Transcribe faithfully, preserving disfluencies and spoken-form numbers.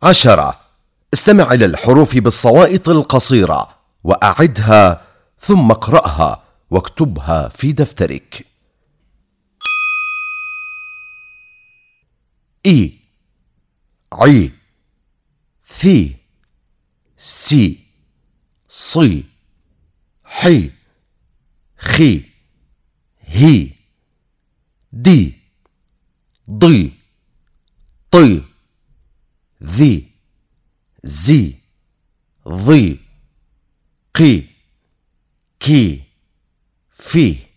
عشرة. استمع إلى الحروف بالصوائط القصيرة وأعدها ثم اقرأها واكتبها في دفترك. إي، عي، ثي، سي، صي، حي، خي، هي، دي، ضي، طي، ذي، زي، ضي، قي، كي، في.